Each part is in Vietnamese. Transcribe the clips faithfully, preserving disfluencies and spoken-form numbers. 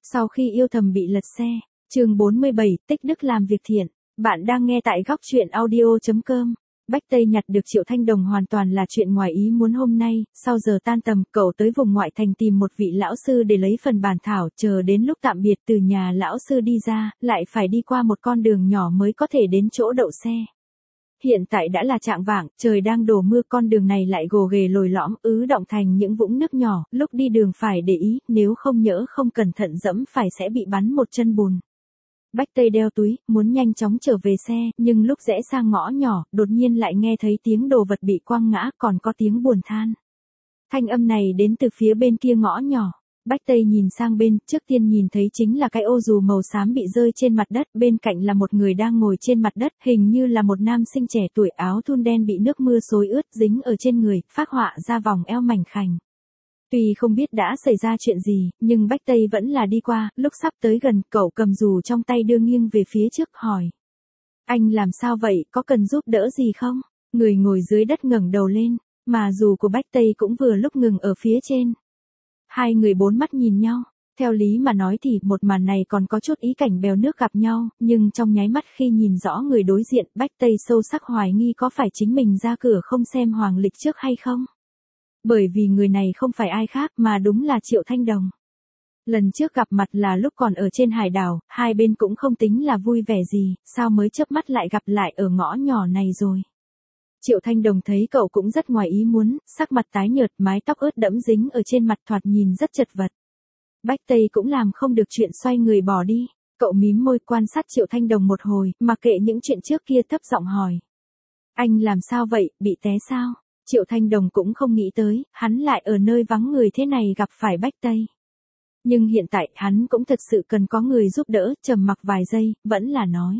Sau khi yêu thầm bị lật xe, chương bốn mươi bảy, tích đức làm việc thiện. Bạn đang nghe tại góc truyện audio chấm com. Bách Tây nhặt được Triệu Thanh Đồng hoàn toàn là chuyện ngoài ý muốn hôm nay, sau giờ tan tầm, cậu tới vùng ngoại thành tìm một vị lão sư để lấy phần bản thảo, chờ đến lúc tạm biệt từ nhà lão sư đi ra, lại phải đi qua một con đường nhỏ mới có thể đến chỗ đậu xe. Hiện tại đã là chạng vạng, trời đang đổ mưa, con đường này lại gồ ghề lồi lõm, ứ động thành những vũng nước nhỏ, lúc đi đường phải để ý, nếu không nhỡ không cẩn thận dẫm phải sẽ bị bắn một chân bùn. Bách Tây đeo túi, muốn nhanh chóng trở về xe, nhưng lúc rẽ sang ngõ nhỏ, đột nhiên lại nghe thấy tiếng đồ vật bị quăng ngã, còn có tiếng buồn than. Thanh âm này đến từ phía bên kia ngõ nhỏ. Bách Tây nhìn sang bên, trước tiên nhìn thấy chính là cái ô dù màu xám bị rơi trên mặt đất, bên cạnh là một người đang ngồi trên mặt đất, hình như là một nam sinh trẻ tuổi, áo thun đen bị nước mưa xối ướt dính ở trên người, phác họa ra vòng eo mảnh khảnh. Tuy không biết đã xảy ra chuyện gì, nhưng Bách Tây vẫn là đi qua, lúc sắp tới gần, cậu cầm dù trong tay đưa nghiêng về phía trước hỏi. Anh làm sao vậy, có cần giúp đỡ gì không? Người ngồi dưới đất ngẩng đầu lên, mà dù của Bách Tây cũng vừa lúc ngừng ở phía trên. Hai người bốn mắt nhìn nhau, theo lý mà nói thì một màn này còn có chút ý cảnh bèo nước gặp nhau, nhưng trong nháy mắt khi nhìn rõ người đối diện, Bách Tây sâu sắc hoài nghi có phải chính mình ra cửa không xem hoàng lịch trước hay không. Bởi vì người này không phải ai khác mà đúng là Triệu Thanh Đồng. Lần trước gặp mặt là lúc còn ở trên hải đảo, hai bên cũng không tính là vui vẻ gì, sao mới chớp mắt lại gặp lại ở ngõ nhỏ này rồi. Triệu Thanh Đồng thấy cậu cũng rất ngoài ý muốn, sắc mặt tái nhợt, mái tóc ướt đẫm dính ở trên mặt, thoạt nhìn rất chật vật. Bách Tây cũng làm không được chuyện, xoay người bỏ đi. Cậu mím môi quan sát Triệu Thanh Đồng một hồi, mặc kệ những chuyện trước kia, thấp giọng hỏi. Anh làm sao vậy, bị té sao? Triệu Thanh Đồng cũng không nghĩ tới, hắn lại ở nơi vắng người thế này gặp phải Bách Tây. Nhưng hiện tại, hắn cũng thật sự cần có người giúp đỡ, trầm mặc vài giây, vẫn là nói.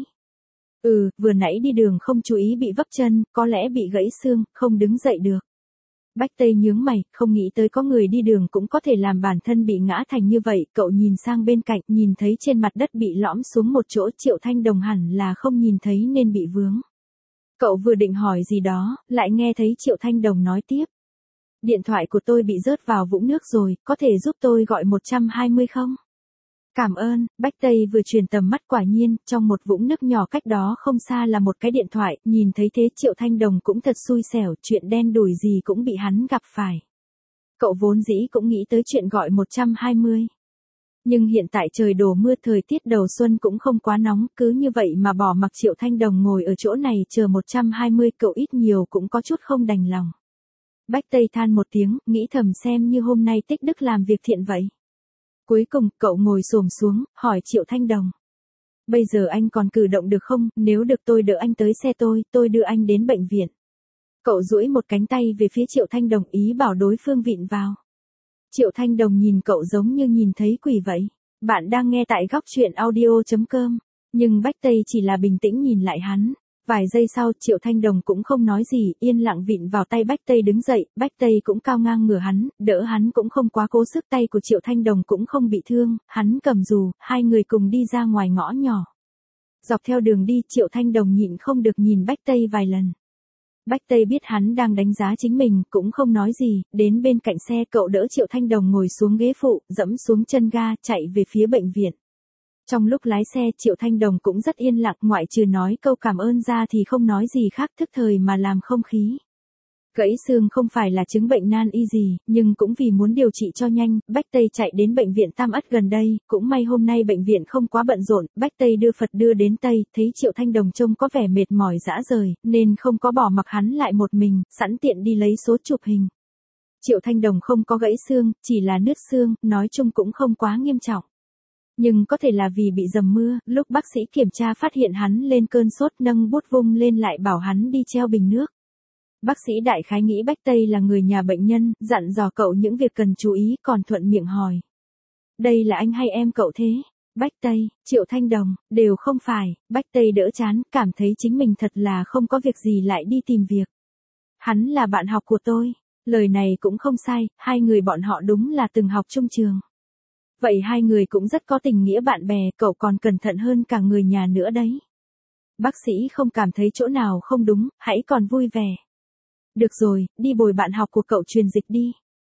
Ừ, vừa nãy đi đường không chú ý bị vấp chân, có lẽ bị gãy xương, không đứng dậy được. Bách Tây nhướng mày, không nghĩ tới có người đi đường cũng có thể làm bản thân bị ngã thành như vậy, cậu nhìn sang bên cạnh, nhìn thấy trên mặt đất bị lõm xuống một chỗ, Triệu Thanh Đồng hẳn là không nhìn thấy nên bị vướng. Cậu vừa định hỏi gì đó, lại nghe thấy Triệu Thanh Đồng nói tiếp. Điện thoại của tôi bị rớt vào vũng nước rồi, có thể giúp tôi gọi một trăm hai mươi không? Cảm ơn. Bách Tây vừa truyền tầm mắt, quả nhiên, trong một vũng nước nhỏ cách đó không xa là một cái điện thoại, nhìn thấy thế Triệu Thanh Đồng cũng thật xui xẻo, chuyện đen đủi gì cũng bị hắn gặp phải. Cậu vốn dĩ cũng nghĩ tới chuyện gọi một trăm hai mươi. Nhưng hiện tại trời đổ mưa, thời tiết đầu xuân cũng không quá nóng, cứ như vậy mà bỏ mặc Triệu Thanh Đồng ngồi ở chỗ này chờ một trăm hai mươi, cậu ít nhiều cũng có chút không đành lòng. Bách Tây than một tiếng, nghĩ thầm xem như hôm nay tích đức làm việc thiện vậy. Cuối cùng, cậu ngồi xổm xuống, hỏi Triệu Thanh Đồng. Bây giờ anh còn cử động được không, nếu được tôi đỡ anh tới xe tôi, tôi đưa anh đến bệnh viện. Cậu duỗi một cánh tay về phía Triệu Thanh Đồng, ý bảo đối phương vịn vào. Triệu Thanh Đồng nhìn cậu giống như nhìn thấy quỷ vậy. Bạn đang nghe tại góc truyện audio chấm com. Nhưng Bách Tây chỉ là bình tĩnh nhìn lại hắn. Vài giây sau, Triệu Thanh Đồng cũng không nói gì, yên lặng vịn vào tay Bách Tây đứng dậy, Bách Tây cũng cao ngang ngửa hắn, đỡ hắn cũng không quá cố sức, tay của Triệu Thanh Đồng cũng không bị thương, hắn cầm dù, hai người cùng đi ra ngoài ngõ nhỏ. Dọc theo đường đi, Triệu Thanh Đồng nhịn không được nhìn Bách Tây vài lần. Bách Tây biết hắn đang đánh giá chính mình, cũng không nói gì, đến bên cạnh xe cậu đỡ Triệu Thanh Đồng ngồi xuống ghế phụ, dẫm xuống chân ga, chạy về phía bệnh viện. Trong lúc lái xe, Triệu Thanh Đồng cũng rất yên lặng, ngoại trừ nói câu cảm ơn ra thì không nói gì khác, thức thời mà làm không khí. Gãy xương không phải là chứng bệnh nan y gì, nhưng cũng vì muốn điều trị cho nhanh, Bách Tây chạy đến bệnh viện Tam Ất gần đây, cũng may hôm nay bệnh viện không quá bận rộn, Bách Tây đưa Phật đưa đến Tây, thấy Triệu Thanh Đồng trông có vẻ mệt mỏi rã rời, nên không có bỏ mặc hắn lại một mình, sẵn tiện đi lấy số chụp hình. Triệu Thanh Đồng không có gãy xương, chỉ là nứt xương, nói chung cũng không quá nghiêm trọng. Nhưng có thể là vì bị dầm mưa, lúc bác sĩ kiểm tra phát hiện hắn lên cơn sốt, nâng bút vung lên lại bảo hắn đi treo bình nước. Bác sĩ đại khái nghĩ Bách Tây là người nhà bệnh nhân, dặn dò cậu những việc cần chú ý, còn thuận miệng hỏi. Đây là anh hay em cậu thế? Bách Tây, Triệu Thanh Đồng, đều không phải. Bách Tây đỡ chán, cảm thấy chính mình thật là không có việc gì lại đi tìm việc. Hắn là bạn học của tôi. Lời này cũng không sai, hai người bọn họ đúng là từng học chung trường. Vậy hai người cũng rất có tình nghĩa bạn bè, cậu còn cẩn thận hơn cả người nhà nữa đấy. Bác sĩ không cảm thấy chỗ nào không đúng, hãy còn vui vẻ. Được rồi, đi bồi bạn học của cậu truyền dịch đi.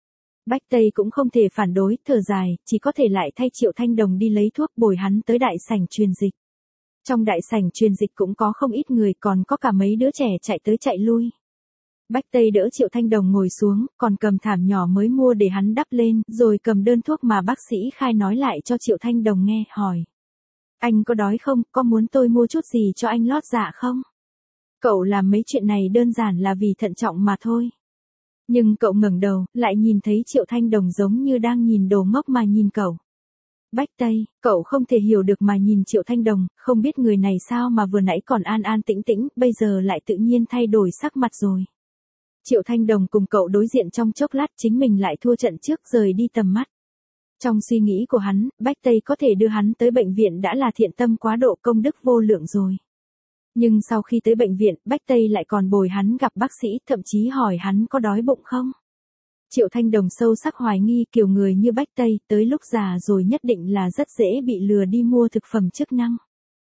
Bách Tây cũng không thể phản đối, thở dài, chỉ có thể lại thay Triệu Thanh Đồng đi lấy thuốc bồi hắn tới đại sảnh truyền dịch. Trong đại sảnh truyền dịch cũng có không ít người, còn có cả mấy đứa trẻ chạy tới chạy lui. Bách Tây đỡ Triệu Thanh Đồng ngồi xuống, còn cầm thảm nhỏ mới mua để hắn đắp lên, rồi cầm đơn thuốc mà bác sĩ khai nói lại cho Triệu Thanh Đồng nghe, hỏi. Anh có đói không, có muốn tôi mua chút gì cho anh lót dạ không? Cậu làm mấy chuyện này đơn giản là vì thận trọng mà thôi. Nhưng cậu ngẩng đầu, lại nhìn thấy Triệu Thanh Đồng giống như đang nhìn đồ ngốc mà nhìn cậu. Bách Tây, cậu không thể hiểu được mà nhìn Triệu Thanh Đồng, không biết người này sao mà vừa nãy còn an an tĩnh tĩnh, bây giờ lại tự nhiên thay đổi sắc mặt rồi. Triệu Thanh Đồng cùng cậu đối diện trong chốc lát, chính mình lại thua trận trước, rời đi tầm mắt. Trong suy nghĩ của hắn, Bách Tây có thể đưa hắn tới bệnh viện đã là thiện tâm quá độ, công đức vô lượng rồi. Nhưng sau khi tới bệnh viện, Bách Tây lại còn bồi hắn gặp bác sĩ, thậm chí hỏi hắn có đói bụng không. Triệu Thanh Đồng sâu sắc hoài nghi, kiểu người như Bách Tây, tới lúc già rồi nhất định là rất dễ bị lừa đi mua thực phẩm chức năng.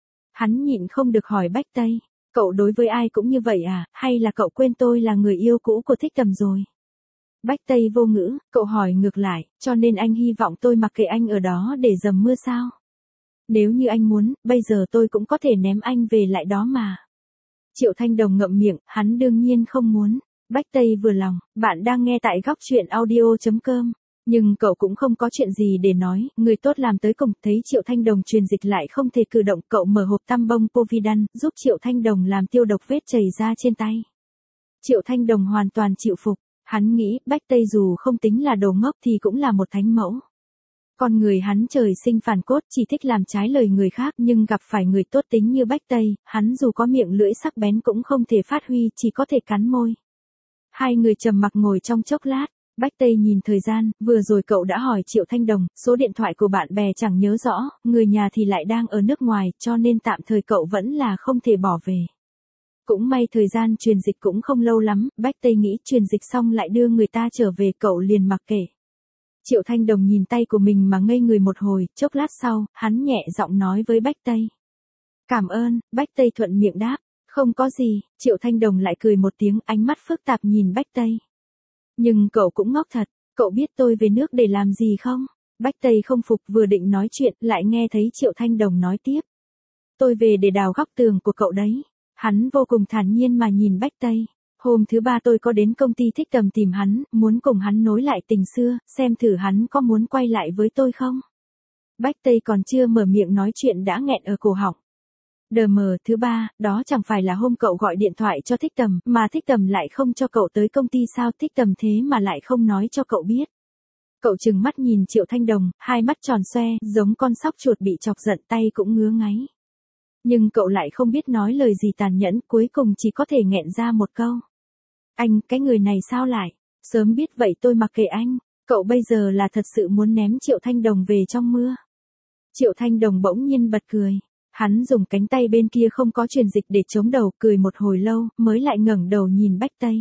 Hắn nhịn không được hỏi Bách Tây, cậu đối với ai cũng như vậy à, hay là cậu quên tôi là người yêu cũ của Thích Tầm rồi? Bách Tây vô ngữ, cậu hỏi ngược lại, cho nên anh hy vọng tôi mặc kệ anh ở đó để dầm mưa sao? Nếu như anh muốn, bây giờ tôi cũng có thể ném anh về lại đó mà. Triệu Thanh Đồng ngậm miệng, hắn đương nhiên không muốn. Bách Tây vừa lòng, bạn đang nghe tại góc truyện audio.com. Nhưng cậu cũng không có chuyện gì để nói, người tốt làm tới cùng, thấy Triệu Thanh Đồng truyền dịch lại không thể cử động, cậu mở hộp tăm bông Povidone, giúp Triệu Thanh Đồng làm tiêu độc vết chảy ra trên tay. Triệu Thanh Đồng hoàn toàn chịu phục, hắn nghĩ Bách Tây dù không tính là đồ ngốc thì cũng là một thánh mẫu. Con người hắn trời sinh phản cốt, chỉ thích làm trái lời người khác, nhưng gặp phải người tốt tính như Bách Tây, hắn dù có miệng lưỡi sắc bén cũng không thể phát huy, chỉ có thể cắn môi. Hai người trầm mặc ngồi trong chốc lát, Bách Tây nhìn thời gian, vừa rồi cậu đã hỏi Triệu Thanh Đồng, số điện thoại của bạn bè chẳng nhớ rõ, người nhà thì lại đang ở nước ngoài, cho nên tạm thời cậu vẫn là không thể bỏ về. Cũng may thời gian truyền dịch cũng không lâu lắm, Bách Tây nghĩ truyền dịch xong lại đưa người ta trở về, cậu liền mặc kệ. Triệu Thanh Đồng nhìn tay của mình mà ngây người một hồi, chốc lát sau, hắn nhẹ giọng nói với Bách Tây. Cảm ơn, Bách Tây thuận miệng đáp, không có gì, Triệu Thanh Đồng lại cười một tiếng, ánh mắt phức tạp nhìn Bách Tây. Nhưng cậu cũng ngốc thật, cậu biết tôi về nước để làm gì không? Bách Tây không phục, vừa định nói chuyện, lại nghe thấy Triệu Thanh Đồng nói tiếp. Tôi về để đào góc tường của cậu đấy. Hắn vô cùng thản nhiên mà nhìn Bách Tây. Hôm thứ ba tôi có đến công ty Thích Tầm tìm hắn, muốn cùng hắn nối lại tình xưa, xem thử hắn có muốn quay lại với tôi không? Bách Tây còn chưa mở miệng nói chuyện đã nghẹn ở cổ họng. Đờ mờ, thứ ba, đó chẳng phải là hôm cậu gọi điện thoại cho Thích Tầm, mà Thích Tầm lại không cho cậu tới công ty sao? Thích Tầm thế mà lại không nói cho cậu biết. Cậu trừng mắt nhìn Triệu Thanh Đồng, hai mắt tròn xoe, giống con sóc chuột bị chọc giận, tay cũng ngứa ngáy. Nhưng cậu lại không biết nói lời gì tàn nhẫn, cuối cùng chỉ có thể nghẹn ra một câu. Anh, cái người này sao lại? Sớm biết vậy tôi mặc kệ anh. Cậu bây giờ là thật sự muốn ném Triệu Thanh Đồng về trong mưa. Triệu Thanh Đồng bỗng nhiên bật cười. Hắn dùng cánh tay bên kia không có truyền dịch để chống đầu, cười một hồi lâu, mới lại ngẩng đầu nhìn Bách Tây.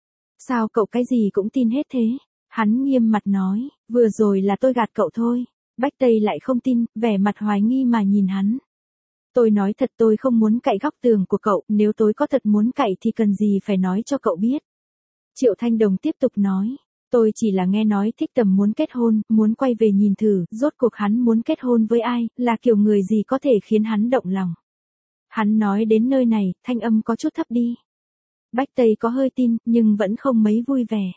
Sao cậu cái gì cũng tin hết thế? Hắn nghiêm mặt nói, vừa rồi là tôi gạt cậu thôi. Bách Tây lại không tin, vẻ mặt hoài nghi mà nhìn hắn. Tôi nói thật, tôi không muốn cạy góc tường của cậu, nếu tôi có thật muốn cạy thì cần gì phải nói cho cậu biết. Triệu Thanh Đồng tiếp tục nói, tôi chỉ là nghe nói Thích Tầm muốn kết hôn, muốn quay về nhìn thử, rốt cuộc hắn muốn kết hôn với ai, là kiểu người gì có thể khiến hắn động lòng. Hắn nói đến nơi này, thanh âm có chút thấp đi. Bách Tây có hơi tin, nhưng vẫn không mấy vui vẻ.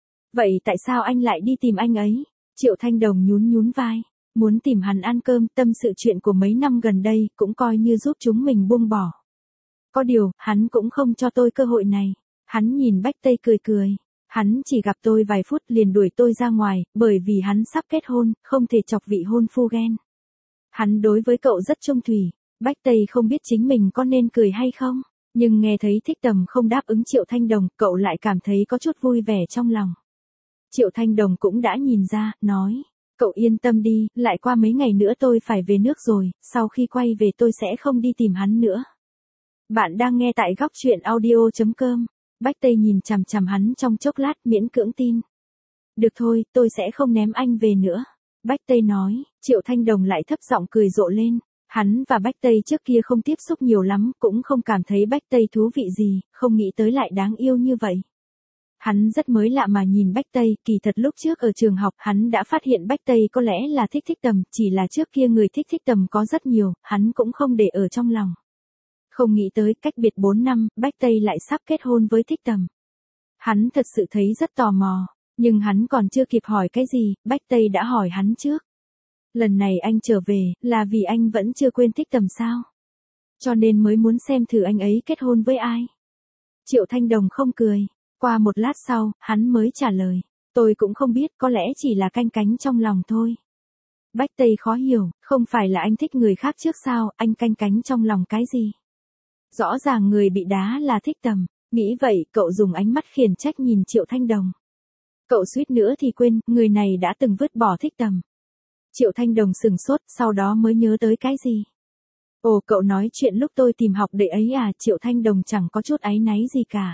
Vậy tại sao anh lại đi tìm anh ấy? Triệu Thanh Đồng nhún nhún vai. Muốn tìm hắn ăn cơm, tâm sự chuyện của mấy năm gần đây, cũng coi như giúp chúng mình buông bỏ. Có điều, hắn cũng không cho tôi cơ hội này. Hắn nhìn Bách Tây cười cười. Hắn chỉ gặp tôi vài phút liền đuổi tôi ra ngoài, bởi vì hắn sắp kết hôn, không thể chọc vị hôn phu ghen. Hắn đối với cậu rất trung thủy. Bách Tây không biết chính mình có nên cười hay không, nhưng nghe thấy Thích Tầm không đáp ứng Triệu Thanh Đồng, cậu lại cảm thấy có chút vui vẻ trong lòng. Triệu Thanh Đồng cũng đã nhìn ra, nói. Cậu yên tâm đi, lại qua mấy ngày nữa tôi phải về nước rồi, sau khi quay về tôi sẽ không đi tìm hắn nữa. Bạn đang nghe tại góc truyện audio.com. Bách Tây nhìn chằm chằm hắn trong chốc lát, miễn cưỡng tin. Được thôi, tôi sẽ không ném anh về nữa. Bách Tây nói. Triệu Thanh Đồng lại thấp giọng cười rộ lên. Hắn và Bách Tây trước kia không tiếp xúc nhiều lắm, cũng không cảm thấy Bách Tây thú vị gì, không nghĩ tới lại đáng yêu như vậy. Hắn rất mới lạ mà nhìn Bách Tây, kỳ thật lúc trước ở trường học hắn đã phát hiện Bách Tây có lẽ là thích Thích Tầm, chỉ là trước kia người thích Thích Tầm có rất nhiều, hắn cũng không để ở trong lòng. Không nghĩ tới cách biệt bốn năm, Bách Tây lại sắp kết hôn với Thích Tầm. Hắn thật sự thấy rất tò mò, nhưng hắn còn chưa kịp hỏi cái gì, Bách Tây đã hỏi hắn trước. Lần này anh trở về, là vì anh vẫn chưa quên Thích Tầm sao? Cho nên mới muốn xem thử anh ấy kết hôn với ai? Triệu Thanh Đồng không cười. Qua một lát sau, hắn mới trả lời. Tôi cũng không biết, có lẽ chỉ là canh cánh trong lòng thôi. Bách Tây khó hiểu, không phải là anh thích người khác trước sao, anh canh cánh trong lòng cái gì? Rõ ràng người bị đá là Thích Tầm. Nghĩ vậy, cậu dùng ánh mắt khiển trách nhìn Triệu Thanh Đồng. Cậu suýt nữa thì quên, người này đã từng vứt bỏ Thích Tầm. Triệu Thanh Đồng sừng sốt, sau đó mới nhớ tới cái gì? Ồ, cậu nói chuyện lúc tôi tìm học đệ ấy à? Triệu Thanh Đồng chẳng có chút áy náy gì cả.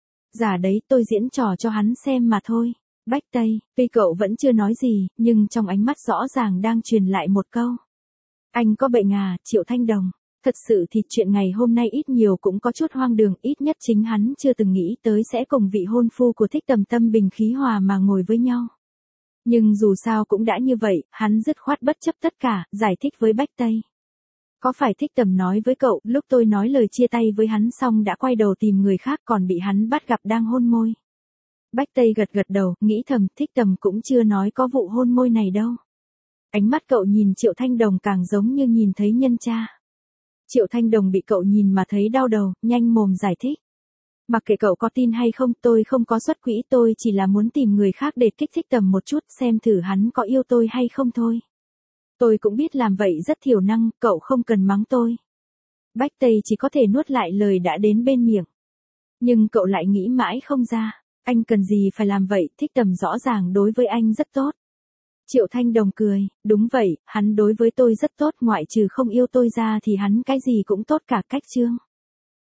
Giả đấy, tôi diễn trò cho hắn xem mà thôi. Bách Tây, tuy cậu vẫn chưa nói gì, nhưng trong ánh mắt rõ ràng đang truyền lại một câu. Anh có bệnh à? Triệu Thanh Đồng. Thật sự thì chuyện ngày hôm nay ít nhiều cũng có chút hoang đường, ít nhất chính hắn chưa từng nghĩ tới sẽ cùng vị hôn phu của Thích Tầm tâm bình khí hòa mà ngồi với nhau. Nhưng dù sao cũng đã như vậy, hắn dứt khoát bất chấp tất cả, giải thích với Bách Tây. Có phải Thích Tầm nói với cậu, lúc tôi nói lời chia tay với hắn xong đã quay đầu tìm người khác còn bị hắn bắt gặp đang hôn môi. Bách Tây gật gật đầu, nghĩ thầm, Thích Tầm cũng chưa nói có vụ hôn môi này đâu. Ánh mắt cậu nhìn Triệu Thanh Đồng càng giống như nhìn thấy nhân cha. Triệu Thanh Đồng bị cậu nhìn mà thấy đau đầu, nhanh mồm giải thích. Mặc kệ cậu có tin hay không, tôi không có xuất quỹ, tôi chỉ là muốn tìm người khác để kích thích Tầm một chút, xem thử hắn có yêu tôi hay không thôi. Tôi cũng biết làm vậy rất thiểu năng, cậu không cần mắng tôi. Bách Tây chỉ có thể nuốt lại lời đã đến bên miệng. Nhưng cậu lại nghĩ mãi không ra, anh cần gì phải làm vậy, Thích Tầm rõ ràng đối với anh rất tốt. Triệu Thanh Đồng cười, đúng vậy, hắn đối với tôi rất tốt, ngoại trừ không yêu tôi ra thì hắn cái gì cũng tốt cả. Cách chương